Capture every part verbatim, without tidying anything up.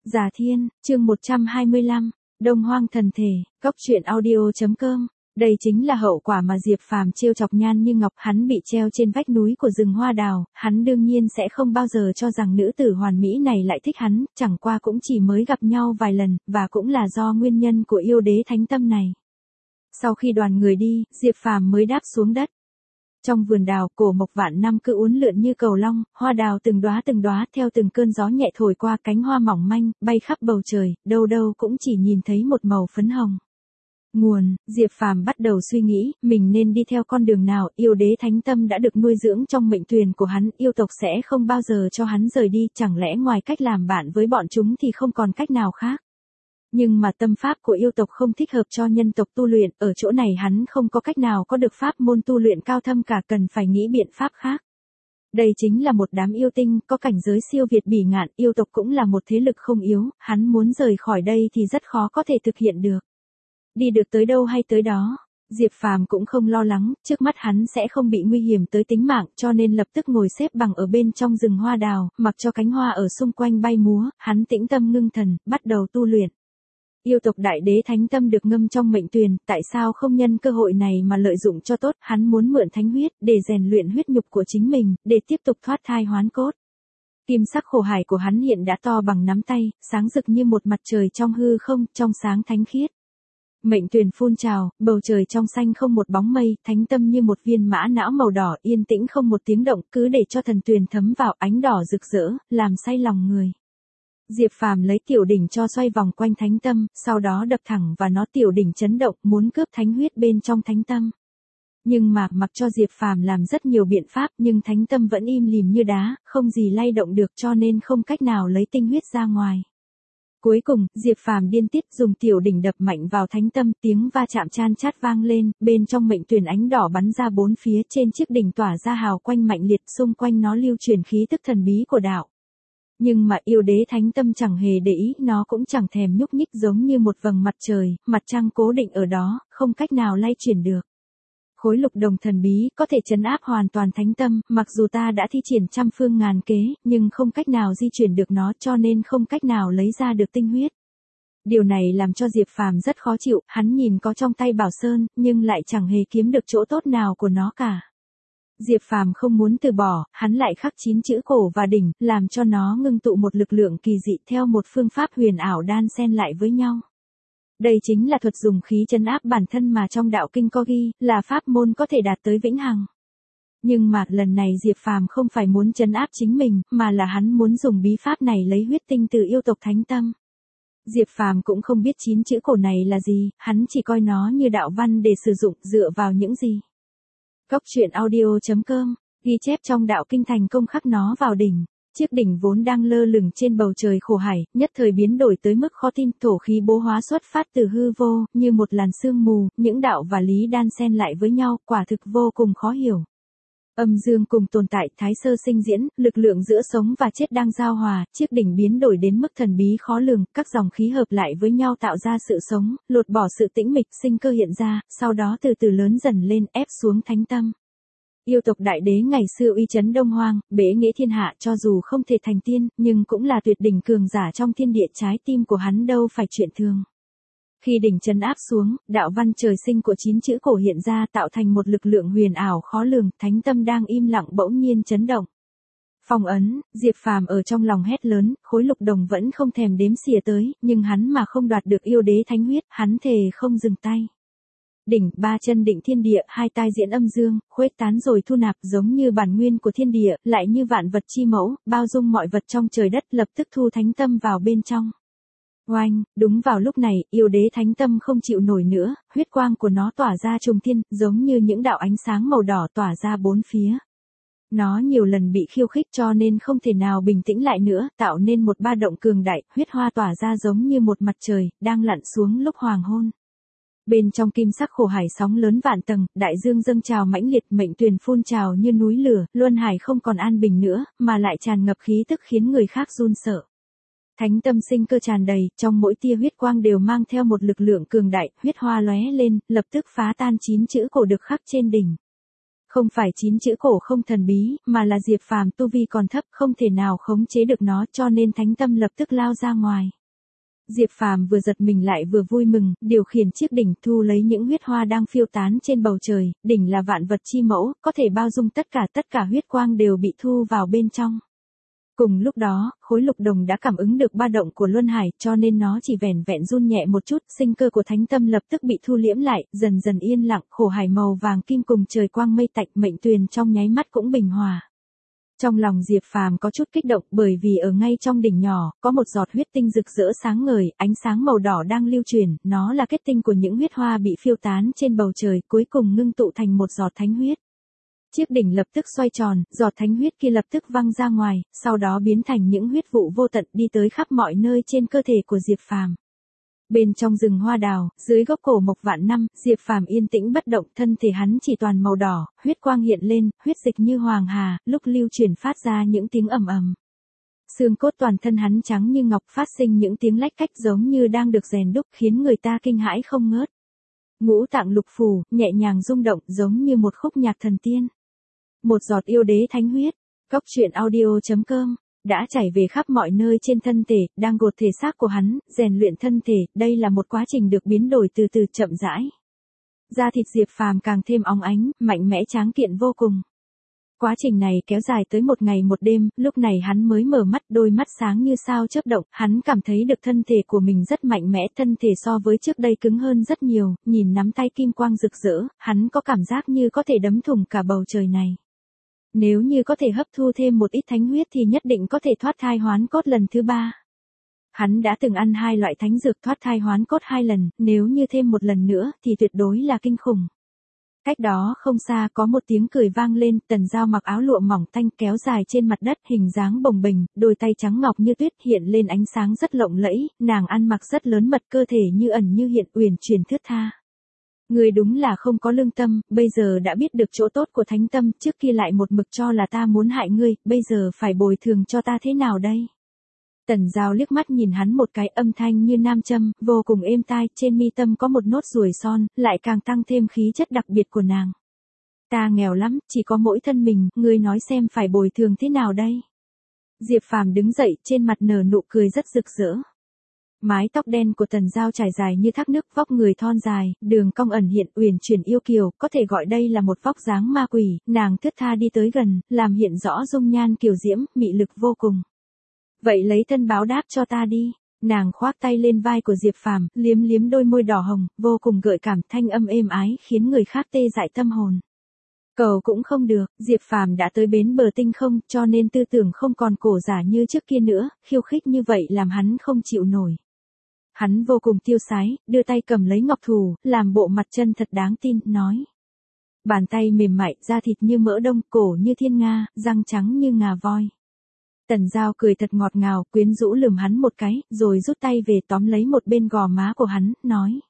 Già Thiên, chương một trăm hai mươi lăm, Đông Hoang thần thể, Cốc truyện audio.com. Đây chính là hậu quả mà Diệp Phàm trêu chọc Nhan Như Ngọc, hắn bị treo trên vách núi của rừng hoa đào, hắn đương nhiên sẽ không bao giờ cho rằng nữ tử hoàn mỹ này lại thích hắn, chẳng qua cũng chỉ mới gặp nhau vài lần, và cũng là do nguyên nhân của yêu đế thánh tâm này. Sau khi đoàn người đi, Diệp Phàm mới đáp xuống đất. Trong vườn đào, cổ mộc vạn năm cứ uốn lượn như cầu long, hoa đào từng đóa từng đóa theo từng cơn gió nhẹ thổi qua, cánh hoa mỏng manh, bay khắp bầu trời, đâu đâu cũng chỉ nhìn thấy một màu phấn hồng. Nguồn, Diệp Phàm bắt đầu suy nghĩ, mình nên đi theo con đường nào, yêu đế thánh tâm đã được nuôi dưỡng trong mệnh tuyền của hắn, yêu tộc sẽ không bao giờ cho hắn rời đi, chẳng lẽ ngoài cách làm bạn với bọn chúng thì không còn cách nào khác. Nhưng mà tâm pháp của yêu tộc không thích hợp cho nhân tộc tu luyện, ở chỗ này hắn không có cách nào có được pháp môn tu luyện cao thâm cả, cần phải nghĩ biện pháp khác. Đây chính là một đám yêu tinh, có cảnh giới siêu việt bỉ ngạn, yêu tộc cũng là một thế lực không yếu, hắn muốn rời khỏi đây thì rất khó có thể thực hiện được. Đi được tới đâu hay tới đó, Diệp Phàm cũng không lo lắng, trước mắt hắn sẽ không bị nguy hiểm tới tính mạng, cho nên lập tức ngồi xếp bằng ở bên trong rừng hoa đào, mặc cho cánh hoa ở xung quanh bay múa, hắn tĩnh tâm ngưng thần, bắt đầu tu luyện. Yêu tộc đại đế thánh tâm được ngâm trong mệnh tuyền, tại sao không nhân cơ hội này mà lợi dụng cho tốt, hắn muốn mượn thánh huyết, để rèn luyện huyết nhục của chính mình, để tiếp tục thoát thai hoán cốt. Kim sắc khổ hải của hắn hiện đã to bằng nắm tay, sáng rực như một mặt trời trong hư không, trong sáng thánh khiết. Mệnh tuyền phun trào, bầu trời trong xanh không một bóng mây, thánh tâm như một viên mã não màu đỏ, yên tĩnh không một tiếng động, cứ để cho thần tuyền thấm vào, ánh đỏ rực rỡ, làm say lòng người. Diệp Phàm lấy tiểu đỉnh cho xoay vòng quanh thánh tâm, sau đó đập thẳng và nó, tiểu đỉnh chấn động, muốn cướp thánh huyết bên trong thánh tâm. Nhưng mà, mặc cho Diệp Phàm làm rất nhiều biện pháp, nhưng thánh tâm vẫn im lìm như đá, không gì lay động được, cho nên không cách nào lấy tinh huyết ra ngoài. Cuối cùng, Diệp Phàm điên tiết dùng tiểu đỉnh đập mạnh vào thánh tâm, tiếng va chạm chan chát vang lên, bên trong mệnh tuyền ánh đỏ bắn ra bốn phía, trên chiếc đỉnh tỏa ra hào quanh mạnh liệt, xung quanh nó lưu truyền khí tức thần bí của đạo. Nhưng mà yêu đế thánh tâm chẳng hề để ý, nó cũng chẳng thèm nhúc nhích, giống như một vầng mặt trời, mặt trăng cố định ở đó, không cách nào lay chuyển được. Khối lục đồng thần bí có thể trấn áp hoàn toàn thánh tâm, mặc dù ta đã thi triển trăm phương ngàn kế, nhưng không cách nào di chuyển được nó, cho nên không cách nào lấy ra được tinh huyết. Điều này làm cho Diệp Phàm rất khó chịu, hắn nhìn có trong tay Bảo Sơn, nhưng lại chẳng hề kiếm được chỗ tốt nào của nó cả. Diệp Phàm không muốn từ bỏ, hắn lại khắc chín chữ cổ và đỉnh, làm cho nó ngưng tụ một lực lượng kỳ dị theo một phương pháp huyền ảo đan xen lại với nhau. Đây chính là thuật dùng khí trấn áp bản thân mà trong đạo kinh có ghi, là pháp môn có thể đạt tới vĩnh hằng. Nhưng mà, lần này Diệp Phàm không phải muốn trấn áp chính mình, mà là hắn muốn dùng bí pháp này lấy huyết tinh từ yêu tộc thánh tâm. Diệp Phàm cũng không biết chín chữ cổ này là gì, hắn chỉ coi nó như đạo văn để sử dụng, dựa vào những gì. Cốc truyện audio.com, ghi chép trong đạo kinh thành công khắc nó vào đỉnh. Chiếc đỉnh vốn đang lơ lửng trên bầu trời khổ hải, nhất thời biến đổi tới mức khó tin, thổ khí bố hóa xuất phát từ hư vô, như một làn sương mù, những đạo và lý đan xen lại với nhau, quả thực vô cùng khó hiểu. Âm dương cùng tồn tại, thái sơ sinh diễn, lực lượng giữa sống và chết đang giao hòa, chiếc đỉnh biến đổi đến mức thần bí khó lường, các dòng khí hợp lại với nhau tạo ra sự sống, lột bỏ sự tĩnh mịch, sinh cơ hiện ra, sau đó từ từ lớn dần lên, ép xuống thánh tâm. Yêu tộc đại đế ngày xưa uy chấn Đông Hoang, bế nghĩa thiên hạ, cho dù không thể thành tiên, nhưng cũng là tuyệt đỉnh cường giả trong thiên địa, trái tim của hắn đâu phải chuyện thường. Khi đỉnh trấn áp xuống, đạo văn trời sinh của chín chữ cổ hiện ra, tạo thành một lực lượng huyền ảo khó lường, thánh tâm đang im lặng bỗng nhiên chấn động. Phong ấn, Diệp Phàm ở trong lòng hét lớn, khối lục đồng vẫn không thèm đếm xỉa tới, nhưng hắn mà không đoạt được yêu đế thánh huyết, hắn thề không dừng tay. Đỉnh, ba chân định thiên địa, hai tai diễn âm dương, khuếch tán rồi thu nạp, giống như bản nguyên của thiên địa, lại như vạn vật chi mẫu, bao dung mọi vật trong trời đất, lập tức thu thánh tâm vào bên trong. Oanh, đúng vào lúc này, yêu đế thánh tâm không chịu nổi nữa, huyết quang của nó tỏa ra trùng thiên, giống như những đạo ánh sáng màu đỏ tỏa ra bốn phía. Nó nhiều lần bị khiêu khích cho nên không thể nào bình tĩnh lại nữa, tạo nên một ba động cường đại, huyết hoa tỏa ra giống như một mặt trời, đang lặn xuống lúc hoàng hôn. Bên trong kim sắc khổ hải sóng lớn vạn tầng, đại dương dâng trào mãnh liệt, mệnh tuyền phun trào như núi lửa, luân hải không còn an bình nữa, mà lại tràn ngập khí tức khiến người khác run sợ. Thánh tâm sinh cơ tràn đầy, trong mỗi tia huyết quang đều mang theo một lực lượng cường đại, huyết hoa lóe lên, lập tức phá tan chín chữ cổ được khắc trên đỉnh. Không phải chín chữ cổ không thần bí, mà là Diệp Phàm tu vi còn thấp, không thể nào khống chế được nó, cho nên thánh tâm lập tức lao ra ngoài. Diệp Phàm vừa giật mình lại vừa vui mừng, điều khiển chiếc đỉnh thu lấy những huyết hoa đang phiêu tán trên bầu trời, đỉnh là vạn vật chi mẫu, có thể bao dung tất cả, tất cả huyết quang đều bị thu vào bên trong. Cùng lúc đó, khối lục đồng đã cảm ứng được ba động của Luân Hải, cho nên nó chỉ vẻn vẹn run nhẹ một chút, sinh cơ của thánh tâm lập tức bị thu liễm lại, dần dần yên lặng, khổ hải màu vàng kim cùng trời quang mây tạnh, mệnh tuyền trong nháy mắt cũng bình hòa. Trong lòng Diệp Phàm có chút kích động, bởi vì ở ngay trong đỉnh nhỏ, có một giọt huyết tinh rực rỡ sáng ngời, ánh sáng màu đỏ đang lưu truyền, nó là kết tinh của những huyết hoa bị phiêu tán trên bầu trời, cuối cùng ngưng tụ thành một giọt thánh huyết. Chiếc đỉnh lập tức xoay tròn, giọt thánh huyết kia lập tức văng ra ngoài, sau đó biến thành những huyết vụ vô tận đi tới khắp mọi nơi trên cơ thể của Diệp Phàm. Bên trong rừng hoa đào, dưới gốc cổ mộc vạn năm, Diệp Phàm yên tĩnh bất động, thân thể hắn chỉ toàn màu đỏ, huyết quang hiện lên, huyết dịch như hoàng hà, lúc lưu chuyển phát ra những tiếng ầm ầm. Xương cốt toàn thân hắn trắng như ngọc, phát sinh những tiếng lách cách giống như đang được rèn đúc, khiến người ta kinh hãi không ngớt. Ngũ tạng lục phủ, nhẹ nhàng rung động giống như một khúc nhạc thần tiên. Một giọt yêu đế thánh huyết, Cốc truyện audio chấm com, đã chảy về khắp mọi nơi trên thân thể, đang gột thể xác của hắn, rèn luyện thân thể, đây là một quá trình được biến đổi từ từ chậm rãi. Da thịt Diệp Phàm càng thêm óng ánh, mạnh mẽ tráng kiện vô cùng. Quá trình này kéo dài tới một ngày một đêm, lúc này hắn mới mở mắt, đôi mắt sáng như sao chớp động, hắn cảm thấy được thân thể của mình rất mạnh mẽ, thân thể so với trước đây cứng hơn rất nhiều, nhìn nắm tay kim quang rực rỡ, hắn có cảm giác như có thể đấm thủng cả bầu trời này. Nếu như có thể hấp thu thêm một ít thánh huyết thì nhất định có thể thoát thai hoán cốt lần thứ ba. Hắn đã từng ăn hai loại thánh dược thoát thai hoán cốt hai lần, nếu như thêm một lần nữa thì tuyệt đối là kinh khủng. Cách đó không xa có một tiếng cười vang lên, Tần Giao mặc áo lụa mỏng tanh kéo dài trên mặt đất, hình dáng bồng bềnh, đôi tay trắng ngọc như tuyết hiện lên ánh sáng rất lộng lẫy, nàng ăn mặc rất lớn mật, cơ thể như ẩn như hiện, uyển chuyển thướt tha. Người đúng là không có lương tâm, bây giờ đã biết được chỗ tốt của thánh tâm, trước kia lại một mực cho là ta muốn hại ngươi, bây giờ phải bồi thường cho ta thế nào đây? Tần Giao liếc mắt nhìn hắn một cái, âm thanh như nam châm, vô cùng êm tai, trên mi tâm có một nốt ruồi son, lại càng tăng thêm khí chất đặc biệt của nàng. Ta nghèo lắm, chỉ có mỗi thân mình, ngươi nói xem phải bồi thường thế nào đây? Diệp Phàm đứng dậy, trên mặt nở nụ cười rất rực rỡ. Mái tóc đen của Tần Giao trải dài như thác nước, vóc người thon dài, đường cong ẩn hiện, uyển chuyển yêu kiều, có thể gọi đây là một vóc dáng ma quỷ, nàng thướt tha đi tới gần, làm hiện rõ dung nhan kiều diễm, mị lực vô cùng. Vậy lấy thân báo đáp cho ta đi. Nàng khoác tay lên vai của Diệp Phàm, liếm liếm đôi môi đỏ hồng, vô cùng gợi cảm, thanh âm êm ái, khiến người khác tê dại tâm hồn. Cầu cũng không được, Diệp Phàm đã tới bến bờ tinh không, cho nên tư tưởng không còn cổ giả như trước kia nữa, khiêu khích như vậy làm hắn không chịu nổi. Hắn vô cùng tiêu sái, đưa tay cầm lấy ngọc thù, làm bộ mặt chân thật đáng tin, nói. Bàn tay mềm mại, da thịt như mỡ đông, cổ như thiên nga, răng trắng như ngà voi. Tần Giao cười thật ngọt ngào, quyến rũ lườm hắn một cái, rồi rút tay về tóm lấy một bên gò má của hắn, nói.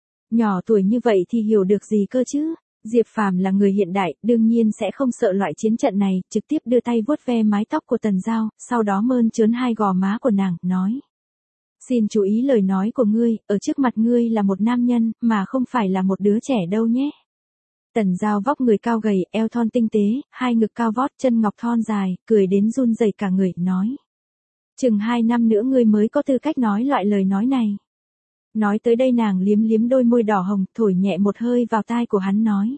Nhỏ tuổi như vậy thì hiểu được gì cơ chứ? Diệp Phàm là người hiện đại, đương nhiên sẽ không sợ loại chiến trận này, trực tiếp đưa tay vuốt ve mái tóc của Tần Giao, sau đó mơn trớn hai gò má của nàng, nói. Xin chú ý lời nói của ngươi, ở trước mặt ngươi là một nam nhân, mà không phải là một đứa trẻ đâu nhé. Tần Giao vóc người cao gầy, eo thon tinh tế, hai ngực cao vót, chân ngọc thon dài, cười đến run rẩy cả người, nói. Chừng hai năm nữa ngươi mới có tư cách nói loại lời nói này. Nói tới đây nàng liếm liếm đôi môi đỏ hồng, thổi nhẹ một hơi vào tai của hắn, nói.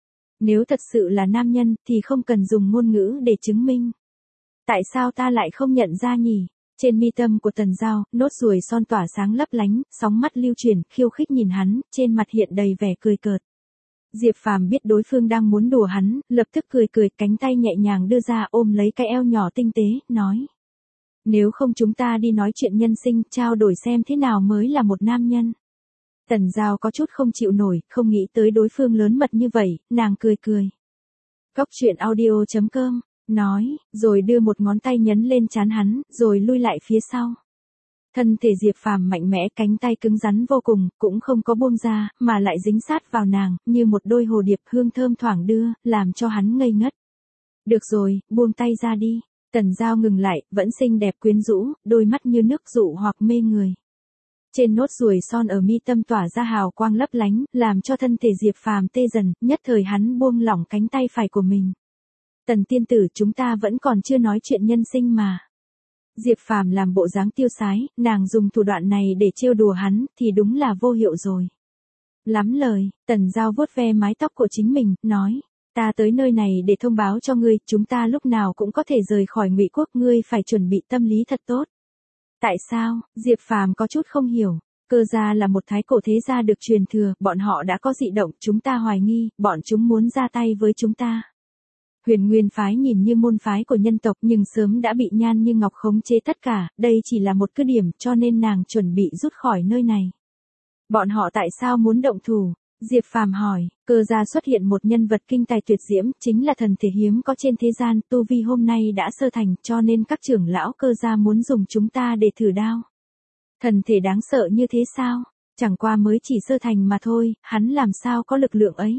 Nếu thật sự là nam nhân, thì không cần dùng ngôn ngữ để chứng minh. Tại sao ta lại không nhận ra nhỉ? Trên mi tâm của Tần Giao, nốt ruồi son tỏa sáng lấp lánh, sóng mắt lưu chuyển, khiêu khích nhìn hắn, trên mặt hiện đầy vẻ cười cợt. Diệp Phàm biết đối phương đang muốn đùa hắn, lập tức cười cười, cánh tay nhẹ nhàng đưa ra ôm lấy cái eo nhỏ tinh tế, nói. Nếu không chúng ta đi nói chuyện nhân sinh, trao đổi xem thế nào mới là một nam nhân. Tần Giao có chút không chịu nổi, không nghĩ tới đối phương lớn mật như vậy, nàng cười cười. Cốc truyện audio chấm com, nói, rồi đưa một ngón tay nhấn lên trán hắn, rồi lui lại phía sau. Thân thể Diệp Phàm mạnh mẽ, cánh tay cứng rắn vô cùng, cũng không có buông ra, mà lại dính sát vào nàng, như một đôi hồ điệp, hương thơm thoảng đưa, làm cho hắn ngây ngất. Được rồi, buông tay ra đi. Tần Giao ngừng lại, vẫn xinh đẹp quyến rũ, đôi mắt như nước dụ hoặc mê người. Trên nốt ruồi son ở mi tâm tỏa ra hào quang lấp lánh, làm cho thân thể Diệp Phàm tê dần, nhất thời hắn buông lỏng cánh tay phải của mình. Tần tiên tử, chúng ta vẫn còn chưa nói chuyện nhân sinh mà. Diệp Phàm làm bộ dáng tiêu sái, nàng dùng thủ đoạn này để trêu đùa hắn, thì đúng là vô hiệu rồi. Lắm lời, Tần Giao vuốt ve mái tóc của chính mình, nói, ta tới nơi này để thông báo cho ngươi, chúng ta lúc nào cũng có thể rời khỏi Ngụy Quốc, ngươi phải chuẩn bị tâm lý thật tốt. Tại sao? Diệp Phàm có chút không hiểu. Cơ gia là một thái cổ thế gia được truyền thừa, bọn họ đã có dị động, chúng ta hoài nghi, bọn chúng muốn ra tay với chúng ta. Huyền Nguyên phái nhìn như môn phái của nhân tộc nhưng sớm đã bị Nhan Như Ngọc khống chế tất cả, đây chỉ là một cứ điểm cho nên nàng chuẩn bị rút khỏi nơi này. Bọn họ tại sao muốn động thủ? Diệp Phàm hỏi, Cơ gia xuất hiện một nhân vật kinh tài tuyệt diễm, chính là thần thể hiếm có trên thế gian, tu vi hôm nay đã sơ thành, cho nên các trưởng lão Cơ gia muốn dùng chúng ta để thử đao. Thần thể đáng sợ như thế sao? Chẳng qua mới chỉ sơ thành mà thôi, hắn làm sao có lực lượng ấy?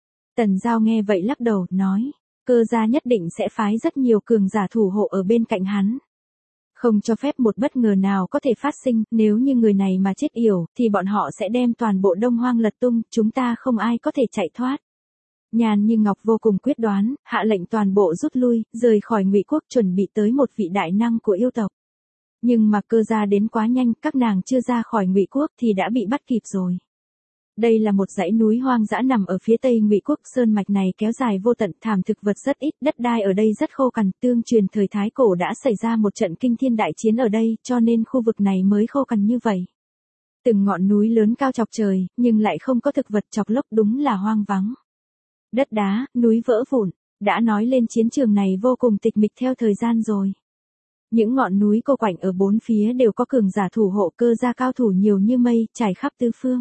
Tần Giao nghe vậy lắc đầu, nói, Cơ gia nhất định sẽ phái rất nhiều cường giả thủ hộ ở bên cạnh hắn. Không cho phép một bất ngờ nào có thể phát sinh, nếu như người này mà chết yểu, thì bọn họ sẽ đem toàn bộ Đông Hoang lật tung, chúng ta không ai có thể chạy thoát. Nhan Như Ngọc vô cùng quyết đoán, hạ lệnh toàn bộ rút lui, rời khỏi Ngụy Quốc, chuẩn bị tới một vị đại năng của yêu tộc. Nhưng mà Cơ gia đến quá nhanh, các nàng chưa ra khỏi Ngụy Quốc thì đã bị bắt kịp rồi. Đây là một dãy núi hoang dã nằm ở phía tây Ngụy Quốc, sơn mạch này kéo dài vô tận, thảm thực vật rất ít, đất đai ở đây rất khô cằn, tương truyền thời Thái Cổ đã xảy ra một trận kinh thiên đại chiến ở đây, cho nên khu vực này mới khô cằn như vậy. Từng ngọn núi lớn cao chọc trời, nhưng lại không có thực vật chọc lốc, đúng là hoang vắng. Đất đá, núi vỡ vụn, đã nói lên chiến trường này vô cùng tịch mịch theo thời gian rồi. Những ngọn núi cô quạnh ở bốn phía đều có cường giả thủ hộ, Cơ gia cao thủ nhiều như mây, trải khắp tứ phương.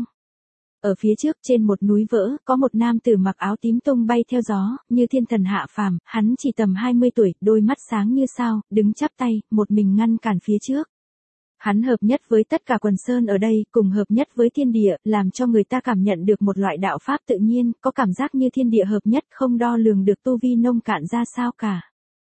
Ở phía trước trên một núi vỡ, có một nam tử mặc áo tím tung bay theo gió, như thiên thần hạ phàm, hắn chỉ tầm hai mươi tuổi, đôi mắt sáng như sao, đứng chắp tay, một mình ngăn cản phía trước. Hắn hợp nhất với tất cả quần sơn ở đây, cùng hợp nhất với thiên địa, làm cho người ta cảm nhận được một loại đạo pháp tự nhiên, có cảm giác như thiên địa hợp nhất, không đo lường được tu vi nông cạn ra sao cả.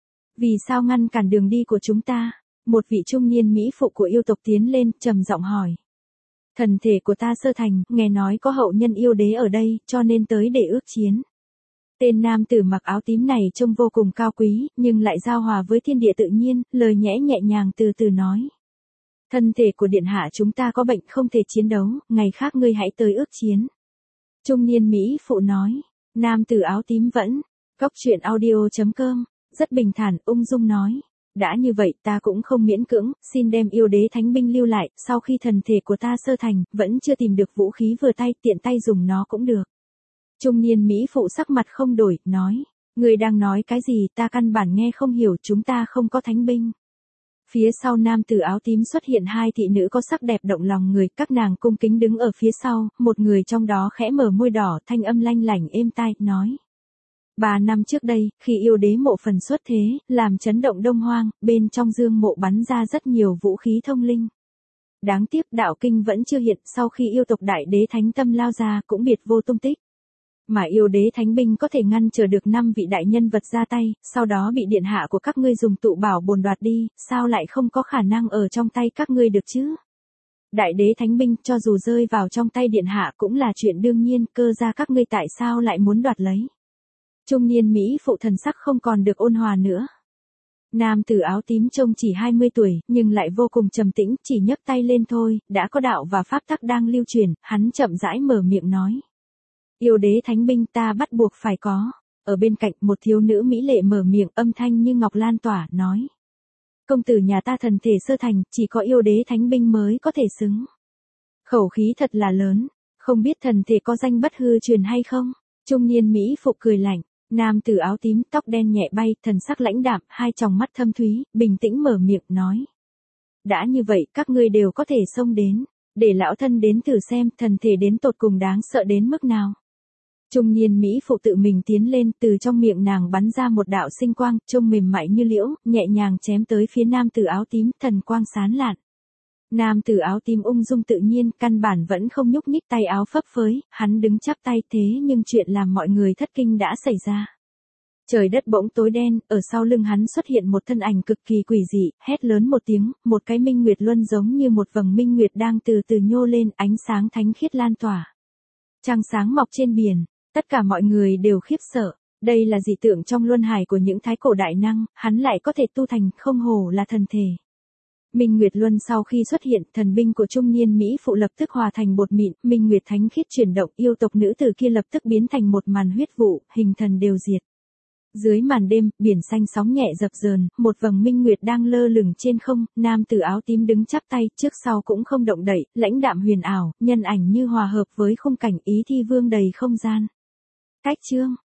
Vì sao ngăn cản đường đi của chúng ta? Một vị trung niên mỹ phụ của yêu tộc tiến lên, trầm giọng hỏi. Thần thể của ta sơ thành, nghe nói có hậu nhân yêu đế ở đây, cho nên tới để ước chiến. Tên nam tử mặc áo tím này trông vô cùng cao quý, nhưng lại giao hòa với thiên địa tự nhiên, lời nhẽ nhẹ nhàng từ từ nói. Thân thể của điện hạ chúng ta có bệnh không thể chiến đấu, ngày khác ngươi hãy tới ước chiến. Trung niên mỹ phụ nói, nam tử áo tím vẫn, cóc truyện audio chấm com, rất bình thản, ung dung nói. Đã như vậy ta cũng không miễn cưỡng, xin đem yêu đế thánh binh lưu lại, sau khi thần thể của ta sơ thành, vẫn chưa tìm được vũ khí vừa tay, tiện tay dùng nó cũng được. Trung niên mỹ phụ sắc mặt không đổi, nói, người đang nói cái gì, ta căn bản nghe không hiểu, chúng ta không có thánh binh. Phía sau nam tử áo tím xuất hiện hai thị nữ có sắc đẹp động lòng người, các nàng cung kính đứng ở phía sau, một người trong đó khẽ mở môi đỏ, thanh âm lanh lảnh êm tai, nói. Ba năm trước đây, khi yêu đế mộ phần xuất thế, làm chấn động Đông Hoang, bên trong dương mộ bắn ra rất nhiều vũ khí thông linh. Đáng tiếc đạo kinh vẫn chưa hiện, sau khi yêu tộc đại đế thánh tâm lao ra cũng biệt vô tung tích. Mà yêu đế thánh binh có thể ngăn trở được năm vị đại nhân vật ra tay, sau đó bị điện hạ của các ngươi dùng tụ bảo bồn đoạt đi, sao lại không có khả năng ở trong tay các ngươi được chứ? Đại đế thánh binh cho dù rơi vào trong tay điện hạ cũng là chuyện đương nhiên, Cơ gia các ngươi tại sao lại muốn đoạt lấy? Trung niên mỹ phụ thần sắc không còn được ôn hòa nữa. Nam tử áo tím trông chỉ hai mươi tuổi, nhưng lại vô cùng trầm tĩnh, chỉ nhấc tay lên thôi, đã có đạo và pháp tắc đang lưu truyền, hắn chậm rãi mở miệng nói. Yêu đế thánh binh ta bắt buộc phải có. Ở bên cạnh một thiếu nữ mỹ lệ mở miệng, âm thanh như ngọc lan tỏa, nói. Công tử nhà ta thần thể sơ thành, chỉ có yêu đế thánh binh mới có thể xứng. Khẩu khí thật là lớn, không biết thần thể có danh bất hư truyền hay không? Trung niên mỹ phụ cười lạnh. Nam tử áo tím tóc đen nhẹ bay, thần sắc lãnh đạm, hai tròng mắt thâm thúy, bình tĩnh mở miệng nói. Đã như vậy, các ngươi đều có thể xông đến, để lão thân đến thử xem thần thể đến tột cùng đáng sợ đến mức nào. Trung niên mỹ phụ tự mình tiến lên, từ trong miệng nàng bắn ra một đạo sinh quang, trông mềm mại như liễu, nhẹ nhàng chém tới phía nam tử áo tím, thần quang sáng lạn. Nam tử áo tím ung dung tự nhiên, căn bản vẫn không nhúc nhích, tay áo phấp phới, hắn đứng chắp tay, thế nhưng chuyện làm mọi người thất kinh đã xảy ra. Trời đất bỗng tối đen, ở sau lưng hắn xuất hiện một thân ảnh cực kỳ quỷ dị, hét lớn một tiếng, một cái minh nguyệt luân giống như một vầng minh nguyệt đang từ từ nhô lên, ánh sáng thánh khiết lan tỏa. Trăng sáng mọc trên biển, tất cả mọi người đều khiếp sợ. Đây là dị tượng trong luân hải của những thái cổ đại năng, hắn lại có thể tu thành, không hổ là thần thể. Minh Nguyệt Luân sau khi xuất hiện, thần binh của trung niên Mỹ phụ lập tức hòa thành bột mịn, Minh Nguyệt thánh khiết chuyển động, yêu tộc nữ tử kia lập tức biến thành một màn huyết vụ, hình thần đều diệt. Dưới màn đêm, biển xanh sóng nhẹ dập dờn, một vầng minh nguyệt đang lơ lửng trên không, nam tử áo tím đứng chắp tay, trước sau cũng không động đậy, lãnh đạm huyền ảo, nhân ảnh như hòa hợp với khung cảnh ý thi vương đầy không gian. Cách chương